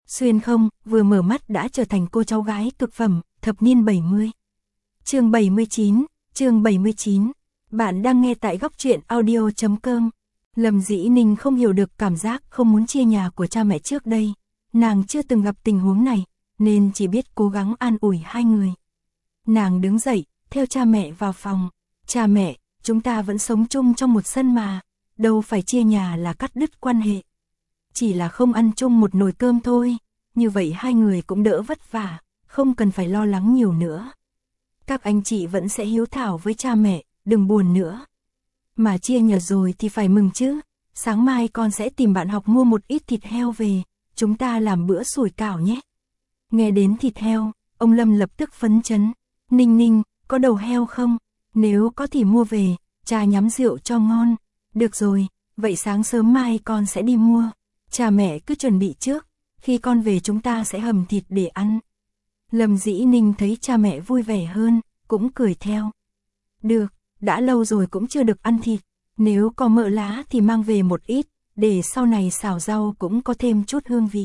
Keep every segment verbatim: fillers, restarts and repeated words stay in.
xuyên không, vừa mở mắt đã trở thành cô cháu gái cực phẩm, thập niên bảy mươi. Chương bảy mươi chín, chương bảy mươi chín. Bạn đang nghe tại góc truyện audio chấm com. Lâm Dĩ Ninh không hiểu được cảm giác không muốn chia nhà của cha mẹ trước đây. Nàng chưa từng gặp tình huống này, nên chỉ biết cố gắng an ủi hai người. Nàng đứng dậy, theo cha mẹ vào phòng. Cha mẹ, chúng ta vẫn sống chung trong một sân mà, đâu phải chia nhà là cắt đứt quan hệ. Chỉ là không ăn chung một nồi cơm thôi, như vậy hai người cũng đỡ vất vả, không cần phải lo lắng nhiều nữa. Các anh chị vẫn sẽ hiếu thảo với cha mẹ, đừng buồn nữa. Mà chia nhà rồi thì phải mừng chứ, sáng mai con sẽ tìm bạn học mua một ít thịt heo về, chúng ta làm bữa sủi cảo nhé. Nghe đến thịt heo, ông Lâm lập tức phấn chấn. Ninh Ninh, có đầu heo không? Nếu có thì mua về, cha nhắm rượu cho ngon. Được rồi, vậy sáng sớm mai con sẽ đi mua. Cha mẹ cứ chuẩn bị trước, khi con về chúng ta sẽ hầm thịt để ăn. Lâm Dĩ Ninh thấy cha mẹ vui vẻ hơn, cũng cười theo. Được, đã lâu rồi cũng chưa được ăn thịt, nếu có mỡ lá thì mang về một ít, để sau này xào rau cũng có thêm chút hương vị.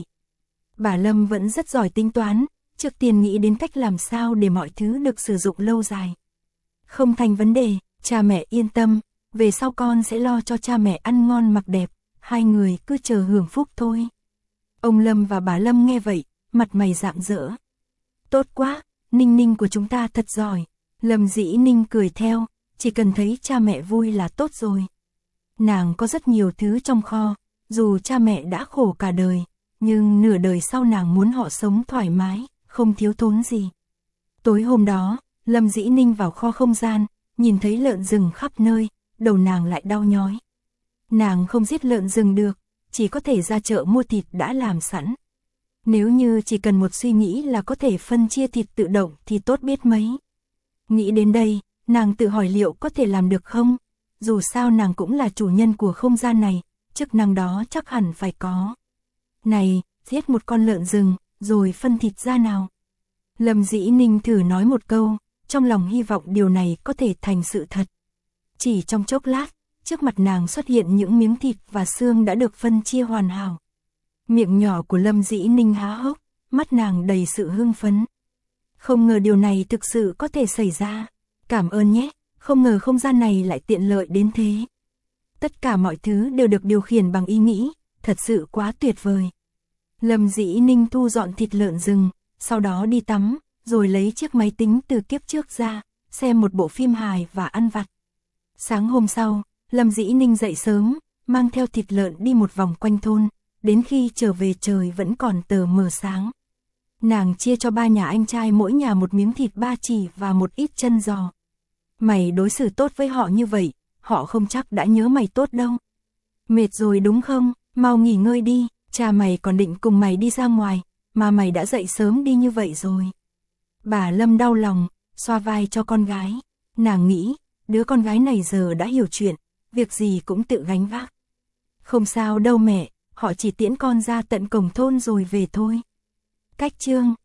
Bà Lâm vẫn rất giỏi tính toán, trước tiên nghĩ đến cách làm sao để mọi thứ được sử dụng lâu dài. Không thành vấn đề, cha mẹ yên tâm, về sau con sẽ lo cho cha mẹ ăn ngon mặc đẹp, hai người cứ chờ hưởng phúc thôi. Ông Lâm và bà Lâm nghe vậy, mặt mày rạng rỡ. Tốt quá, Ninh Ninh của chúng ta thật giỏi. Lâm Dĩ Ninh cười theo, chỉ cần thấy cha mẹ vui là tốt rồi. Nàng có rất nhiều thứ trong kho, dù cha mẹ đã khổ cả đời, nhưng nửa đời sau nàng muốn họ sống thoải mái, không thiếu thốn gì. Tối hôm đó, Lâm Dĩ Ninh vào kho không gian, nhìn thấy lợn rừng khắp nơi, đầu nàng lại đau nhói. Nàng không giết lợn rừng được, chỉ có thể ra chợ mua thịt đã làm sẵn. Nếu như chỉ cần một suy nghĩ là có thể phân chia thịt tự động thì tốt biết mấy. Nghĩ đến đây, nàng tự hỏi liệu có thể làm được không? Dù sao nàng cũng là chủ nhân của không gian này, chức năng đó chắc hẳn phải có. Này, giết một con lợn rừng, rồi phân thịt ra nào. Lâm Dĩ Ninh thử nói một câu, trong lòng hy vọng điều này có thể thành sự thật. Chỉ trong chốc lát, trước mặt nàng xuất hiện những miếng thịt và xương đã được phân chia hoàn hảo. Miệng nhỏ của Lâm Dĩ Ninh há hốc, mắt nàng đầy sự hưng phấn. Không ngờ điều này thực sự có thể xảy ra. Cảm ơn nhé, không ngờ không gian này lại tiện lợi đến thế. Tất cả mọi thứ đều được điều khiển bằng ý nghĩ, thật sự quá tuyệt vời. Lâm Dĩ Ninh thu dọn thịt lợn rừng, sau đó đi tắm, rồi lấy chiếc máy tính từ kiếp trước ra, xem một bộ phim hài và ăn vặt. Sáng hôm sau, Lâm Dĩ Ninh dậy sớm, mang theo thịt lợn đi một vòng quanh thôn, đến khi trở về trời vẫn còn tờ mờ sáng. Nàng chia cho ba nhà anh trai mỗi nhà một miếng thịt ba chỉ và một ít chân giò. Mày đối xử tốt với họ như vậy, họ không chắc đã nhớ mày tốt đâu. Mệt rồi đúng không, mau nghỉ ngơi đi, cha mày còn định cùng mày đi ra ngoài, mà mày đã dậy sớm đi như vậy rồi. Bà Lâm đau lòng, xoa vai cho con gái. Nàng nghĩ, đứa con gái này giờ đã hiểu chuyện, việc gì cũng tự gánh vác. Không sao đâu mẹ, họ chỉ tiễn con ra tận cổng thôn rồi về thôi. Cách chương